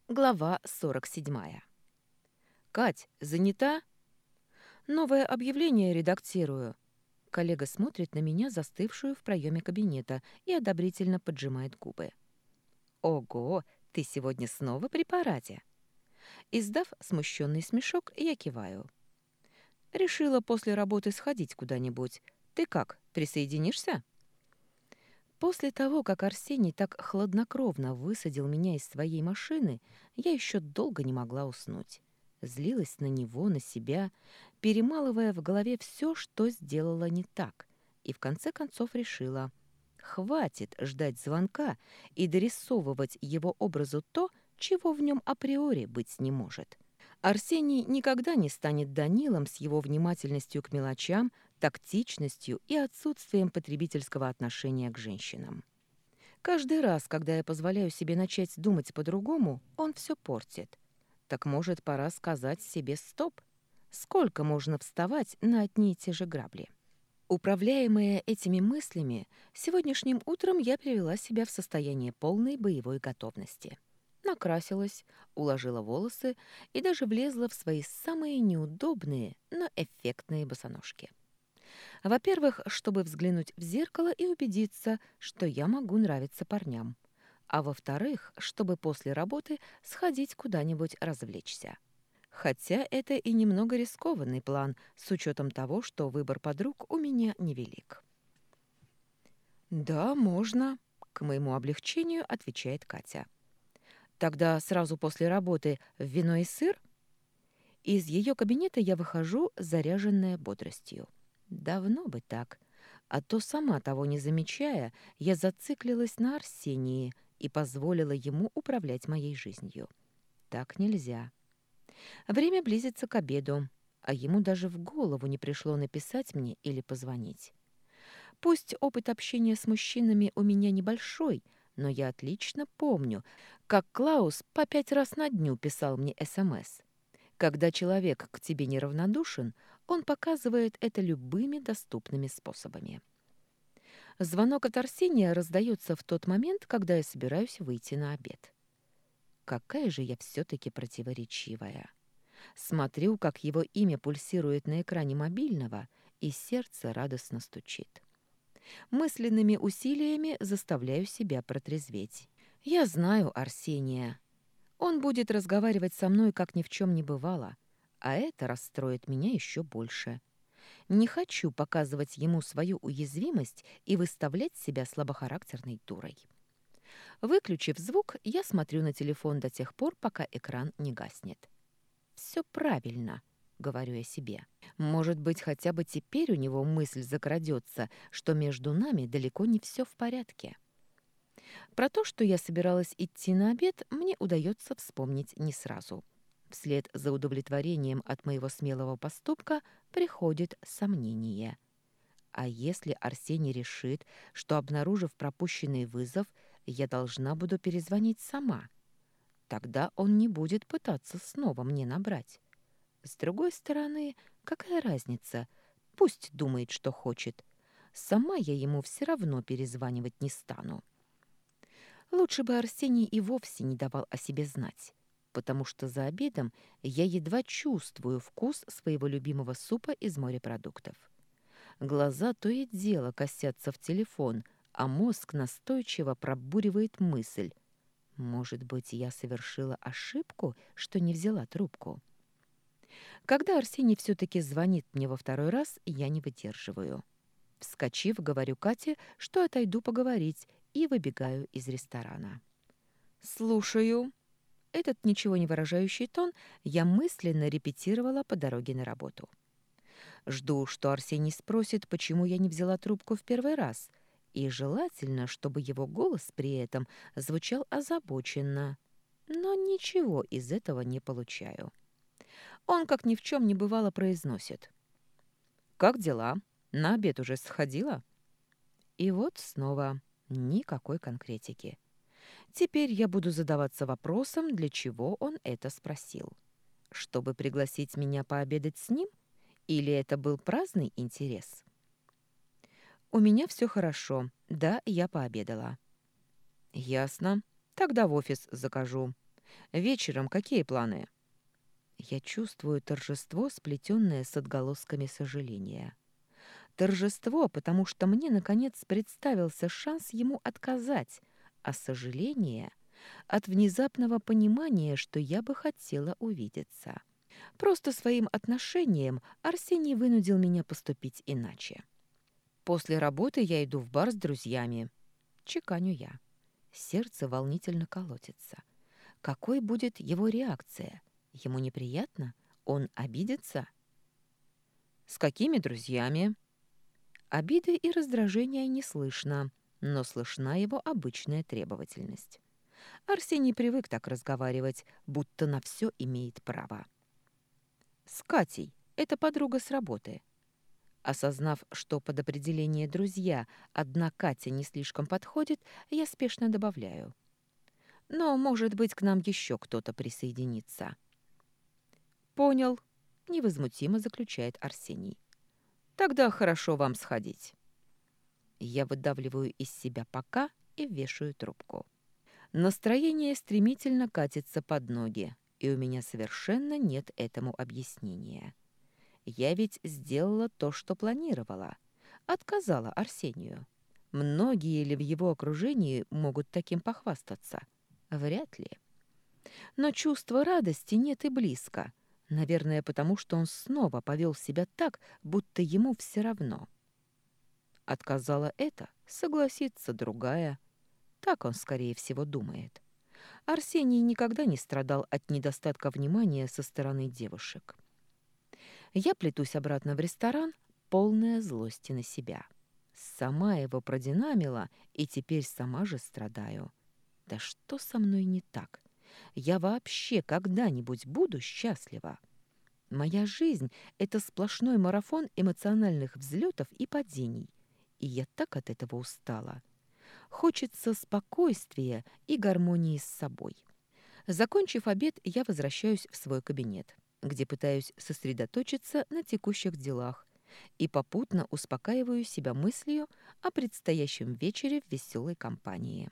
Глава 47. «Кать, занята?» «Новое объявление редактирую». Коллега смотрит на меня, застывшую в проеме кабинета, и одобрительно поджимает губы. «Ого, ты сегодня снова при параде?» Издав смущенный смешок, я киваю. «Решила после работы сходить куда-нибудь. Ты как, присоединишься?» После того, как Арсений так хладнокровно высадил меня из своей машины, я еще долго не могла уснуть. Злилась на него, на себя, перемалывая в голове все, что сделала не так, и в конце концов решила: хватит ждать звонка и дорисовывать его образу то, чего в нем априори быть не может. Арсений никогда не станет Данилом с его внимательностью к мелочам, тактичностью и отсутствием потребительского отношения к женщинам. Каждый раз, когда я позволяю себе начать думать по-другому, он все портит. Так может, пора сказать себе «стоп»? Сколько можно вставать на одни и те же грабли? Управляемая этими мыслями, сегодняшним утром я привела себя в состояние полной боевой готовности. Накрасилась, уложила волосы и даже влезла в свои самые неудобные, но эффектные босоножки. Во-первых, чтобы взглянуть в зеркало и убедиться, что я могу нравиться парням. А во-вторых, чтобы после работы сходить куда-нибудь развлечься. Хотя это и немного рискованный план, с учетом того, что выбор подруг у меня невелик. «Да, можно», — к моему облегчению отвечает Катя. «Тогда сразу после работы в вино и сыр?» Из ее кабинета я выхожу, заряженная бодростью. Давно бы так. А то, сама того не замечая, я зациклилась на Арсении и позволила ему управлять моей жизнью. Так нельзя. Время близится к обеду, а ему даже в голову не пришло написать мне или позвонить. Пусть опыт общения с мужчинами у меня небольшой, но я отлично помню, как Клаус по 5 раз на дню писал мне СМС. Когда человек к тебе неравнодушен, он показывает это любыми доступными способами. Звонок от Арсения раздается в тот момент, когда я собираюсь выйти на обед. Какая же я все-таки противоречивая. Смотрю, как его имя пульсирует на экране мобильного, и сердце радостно стучит. Мысленными усилиями заставляю себя протрезветь. Я знаю Арсения. Он будет разговаривать со мной, как ни в чем не бывало, а это расстроит меня еще больше. Не хочу показывать ему свою уязвимость и выставлять себя слабохарактерной дурой. Выключив звук, я смотрю на телефон до тех пор, пока экран не гаснет. «Все правильно», — говорю я себе. «Может быть, хотя бы теперь у него мысль закрадется, что между нами далеко не все в порядке». Про то, что я собиралась идти на обед, мне удается вспомнить не сразу. Вслед за удовлетворением от моего смелого поступка приходит сомнение. А если Арсений решит, что, обнаружив пропущенный вызов, я должна буду перезвонить сама? Тогда он не будет пытаться снова мне набрать. С другой стороны, какая разница? Пусть думает, что хочет. Сама я ему все равно перезванивать не стану. Лучше бы Арсений и вовсе не давал о себе знать, потому что за обедом я едва чувствую вкус своего любимого супа из морепродуктов. Глаза то и дело косятся в телефон, а мозг настойчиво пробуривает мысль. Может быть, я совершила ошибку, что не взяла трубку? Когда Арсений все-таки звонит мне во второй раз, я не выдерживаю. Вскочив, говорю Кате, что отойду поговорить, и выбегаю из ресторана. «Слушаю». Этот ничего не выражающий тон я мысленно репетировала по дороге на работу. Жду, что Арсений спросит, почему я не взяла трубку в первый раз, и желательно, чтобы его голос при этом звучал озабоченно. Но ничего из этого не получаю. Он, как ни в чем не бывало, произносит: «Как дела? На обед уже сходила?» И вот снова никакой конкретики. Теперь я буду задаваться вопросом, для чего он это спросил. Чтобы пригласить меня пообедать с ним? Или это был праздный интерес? У меня все хорошо. Да, я пообедала. Ясно. Тогда в офис закажу. Вечером какие планы?» Я чувствую торжество, сплетенное с отголосками сожаления. Торжество, потому что мне, наконец, представился шанс ему отказать, а сожаление — от внезапного понимания, что я бы хотела увидеться. Просто своим отношением Арсений вынудил меня поступить иначе. После работы я иду в бар с друзьями. Чеканю я. Сердце волнительно колотится. Какой будет его реакция? Ему неприятно? Он обидится? С какими друзьями? Обиды и раздражения не слышно, но слышна его обычная требовательность. Арсений привык так разговаривать, будто на все имеет право. С Катей, это подруга с работы. Осознав, что под определение «друзья» одна Катя не слишком подходит, я спешно добавляю. Но, может быть, к нам еще кто-то присоединится. «Понял», — невозмутимо заключает Арсений. «Тогда хорошо вам сходить». Я выдавливаю из себя «пока» и вешаю трубку. Настроение стремительно катится под ноги, и у меня совершенно нет этому объяснения. Я ведь сделала то, что планировала. Отказала Арсению. Многие ли в его окружении могут таким похвастаться? Вряд ли. Но чувства радости нет и близко. Наверное, потому что он снова повел себя так, будто ему все равно. Отказала это, согласится другая. Так он, скорее всего, думает. Арсений никогда не страдал от недостатка внимания со стороны девушек. Я плетусь обратно в ресторан, полная злости на себя. Сама его продинамила, и теперь сама же страдаю. Да что со мной не так? Я вообще когда-нибудь буду счастлива? Моя жизнь — это сплошной марафон эмоциональных взлетов и падений. И я так от этого устала. Хочется спокойствия и гармонии с собой. Закончив обед, я возвращаюсь в свой кабинет, где пытаюсь сосредоточиться на текущих делах и попутно успокаиваю себя мыслью о предстоящем вечере в веселой компании.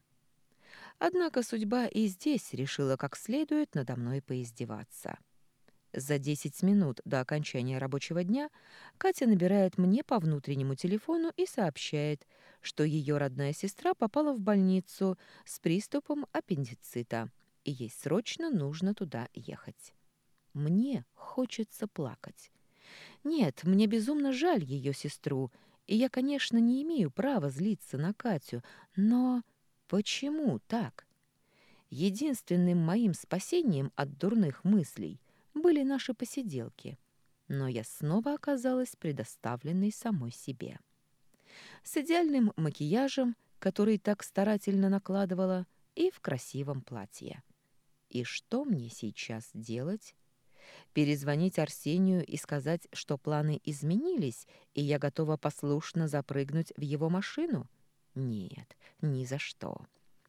Однако судьба и здесь решила как следует надо мной поиздеваться. За 10 минут до окончания рабочего дня Катя набирает мне по внутреннему телефону и сообщает, что ее родная сестра попала в больницу с приступом аппендицита, и ей срочно нужно туда ехать. Мне хочется плакать. Нет, мне безумно жаль ее сестру, и я, конечно, не имею права злиться на Катю, но почему так? Единственным моим спасением от дурных мыслей были наши посиделки, но я снова оказалась предоставленной самой себе. С идеальным макияжем, который так старательно накладывала, и в красивом платье. И что мне сейчас делать? Перезвонить Арсению и сказать, что планы изменились, и я готова послушно запрыгнуть в его машину? Нет, ни за что.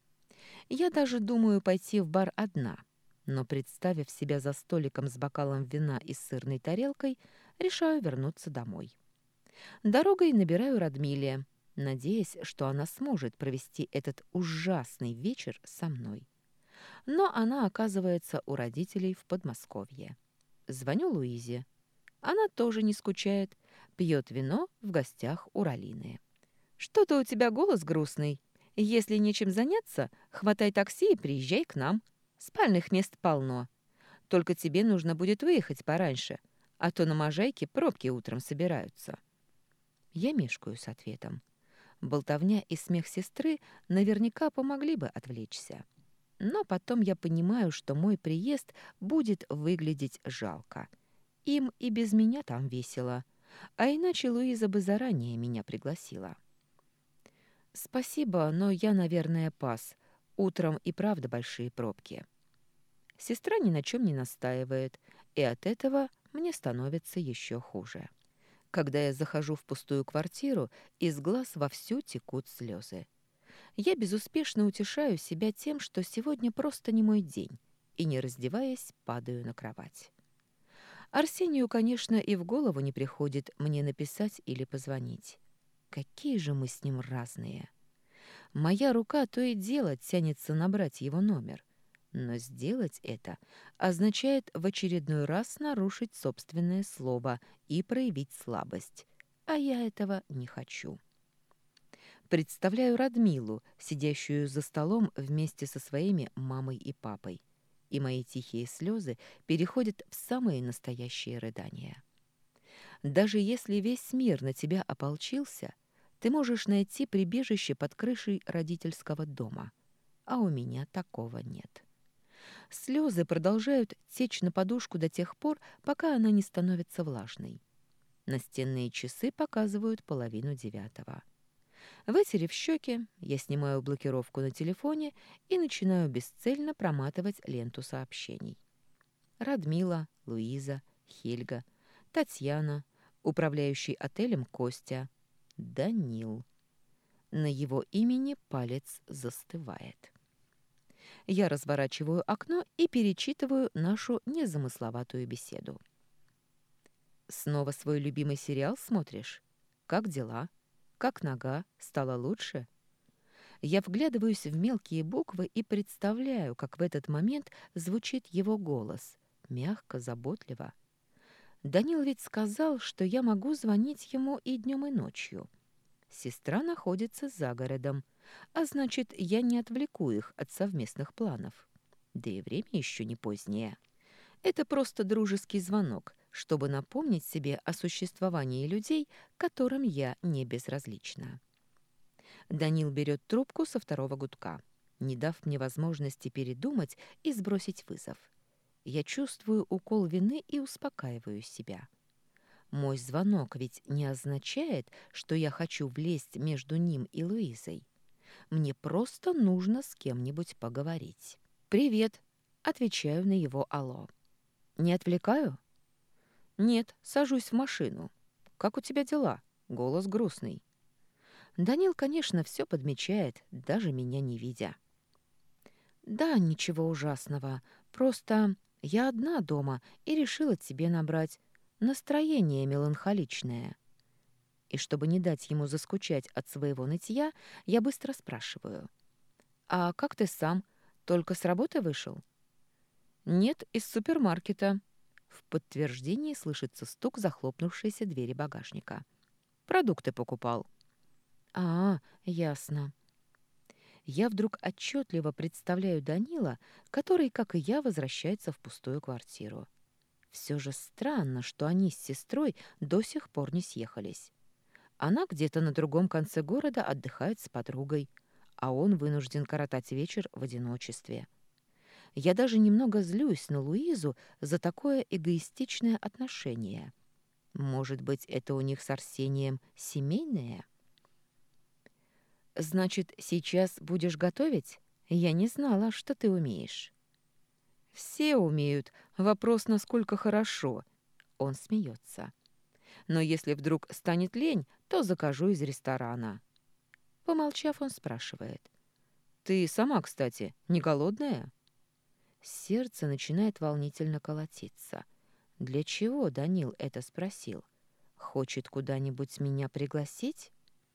Я даже думаю пойти в бар одна, но, представив себя за столиком с бокалом вина и сырной тарелкой, решаю вернуться домой. Дорогой набираю Радмиле, надеясь, что она сможет провести этот ужасный вечер со мной. Но она оказывается у родителей в Подмосковье. Звоню Луизе. Она тоже не скучает, пьет вино в гостях у Ралины. «Что-то у тебя голос грустный. Если нечем заняться, хватай такси и приезжай к нам. Спальных мест полно. Только тебе нужно будет выехать пораньше, а то на Можайке пробки утром собираются». Я мешкаю с ответом. Болтовня и смех сестры наверняка помогли бы отвлечься. Но потом я понимаю, что мой приезд будет выглядеть жалко. Им и без меня там весело, а иначе Луиза бы заранее меня пригласила. «Спасибо, но я, наверное, пас. Утром и правда большие пробки». Сестра ни на чем не настаивает, и от этого мне становится еще хуже. Когда я захожу в пустую квартиру, из глаз вовсю текут слезы. Я безуспешно утешаю себя тем, что сегодня просто не мой день, и, не раздеваясь, падаю на кровать. Арсению, конечно, и в голову не приходит мне написать или позвонить. Какие же мы с ним разные. Моя рука то и дело тянется набрать его номер, Но сделать это означает в очередной раз нарушить собственное слово и проявить слабость. А я этого не хочу. Представляю Радмилу, сидящую за столом вместе со своими мамой и папой. И мои тихие слезы переходят в самые настоящие рыдания. Даже если весь мир на тебя ополчился, ты можешь найти прибежище под крышей родительского дома. А у меня такого нет. Слезы продолжают течь на подушку до тех пор, пока она не становится влажной. Настенные часы показывают 8:30. Вытерев щеки, я снимаю блокировку на телефоне и начинаю бесцельно проматывать ленту сообщений. Радмила, Луиза, Хельга, Татьяна, управляющий отелем Костя, Данил. На его имени палец застывает. Я разворачиваю окно и перечитываю нашу незамысловатую беседу. «Снова свой любимый сериал смотришь? Как дела? Как нога? Стало лучше?» Я вглядываюсь в мелкие буквы и представляю, как в этот момент звучит его голос, мягко, заботливо. Данил ведь сказал, что я могу звонить ему и днем, и ночью. Сестра находится за городом, а значит, я не отвлеку их от совместных планов. Да и время еще не позднее. Это просто дружеский звонок, чтобы напомнить себе о существовании людей, которым я не безразлична. Данил берет трубку со второго гудка, не дав мне возможности передумать и сбросить вызов. Я чувствую укол вины и успокаиваю себя. Мой звонок ведь не означает, что я хочу влезть между ним и Луизой. Мне просто нужно с кем-нибудь поговорить. «Привет», — отвечаю на его «алло». «Не отвлекаю?» «Нет, сажусь в машину. Как у тебя дела?» Голос грустный. Данил, конечно, все подмечает, даже меня не видя. «Да, ничего ужасного. Просто я одна дома и решила тебе набрать. Настроение меланхоличное». И чтобы не дать ему заскучать от своего нытья, я быстро спрашиваю. «А как ты сам? Только с работы вышел?» «Нет, из супермаркета». В подтверждении слышится стук захлопнувшейся двери багажника. «Продукты покупал». «А, ясно». Я вдруг отчетливо представляю Данила, который, как и я, возвращается в пустую квартиру. Все же странно, что они с сестрой до сих пор не съехались. Она где-то на другом конце города отдыхает с подругой, а он вынужден коротать вечер в одиночестве. Я даже немного злюсь на Луизу за такое эгоистичное отношение. Может быть, это у них с Арсением семейное? «Значит, сейчас будешь готовить? Я не знала, что ты умеешь». «Все умеют. Вопрос, насколько хорошо». Он смеется. «Но если вдруг станет лень, то закажу из ресторана». Помолчав, он спрашивает. «Ты сама, кстати, не голодная?» Сердце начинает волнительно колотиться. Для чего Данил это спросил? Хочет куда-нибудь меня пригласить?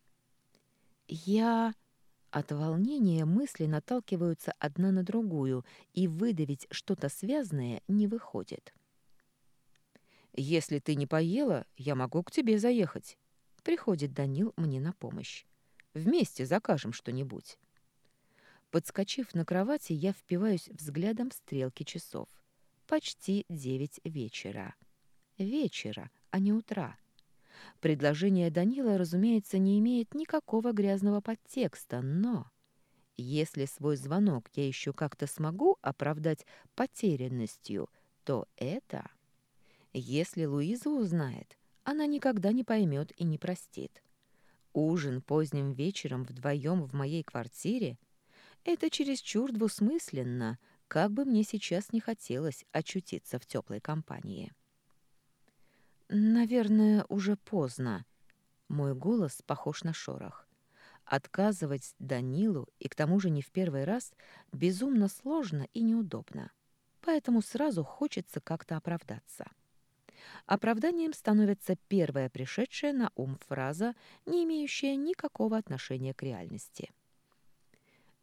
Я... От волнения мысли наталкиваются одна на другую, и выдавить что-то связанное не выходит. «Если ты не поела, я могу к тебе заехать». Приходит Данил мне на помощь. «Вместе закажем что-нибудь». Подскочив на кровати, я впиваюсь взглядом в стрелки часов. Почти 9 вечера. Вечера, а не утра. Предложение Данила, разумеется, не имеет никакого грязного подтекста, но... Если свой звонок я еще как-то смогу оправдать потерянностью, то это... Если Луиза узнает, она никогда не поймет и не простит. Ужин поздним вечером вдвоем в моей квартире — это чересчур двусмысленно, как бы мне сейчас не хотелось очутиться в теплой компании. «Наверное, уже поздно». Мой голос похож на шорох. Отказывать Данилу, и к тому же не в первый раз, безумно сложно и неудобно. Поэтому сразу хочется как-то оправдаться. Оправданием становится первая пришедшая на ум фраза, не имеющая никакого отношения к реальности.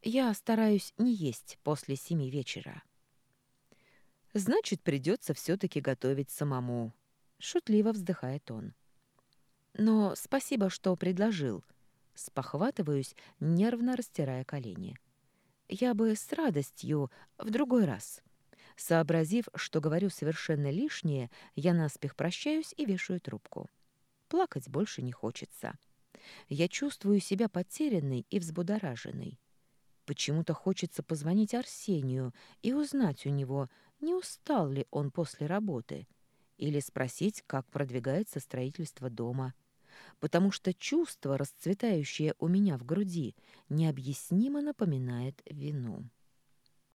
Я стараюсь не есть после 7 вечера. Значит, придется все-таки готовить самому. Шутливо вздыхает он. Но спасибо, что предложил. Спохватываюсь, нервно растирая колени. Я бы с радостью в другой раз. Сообразив, что говорю совершенно лишнее, я наспех прощаюсь и вешаю трубку. Плакать больше не хочется. Я чувствую себя потерянной и взбудораженной. Почему-то хочется позвонить Арсению и узнать у него, не устал ли он после работы, или спросить, как продвигается строительство дома, потому что чувство, расцветающее у меня в груди, необъяснимо напоминает вину.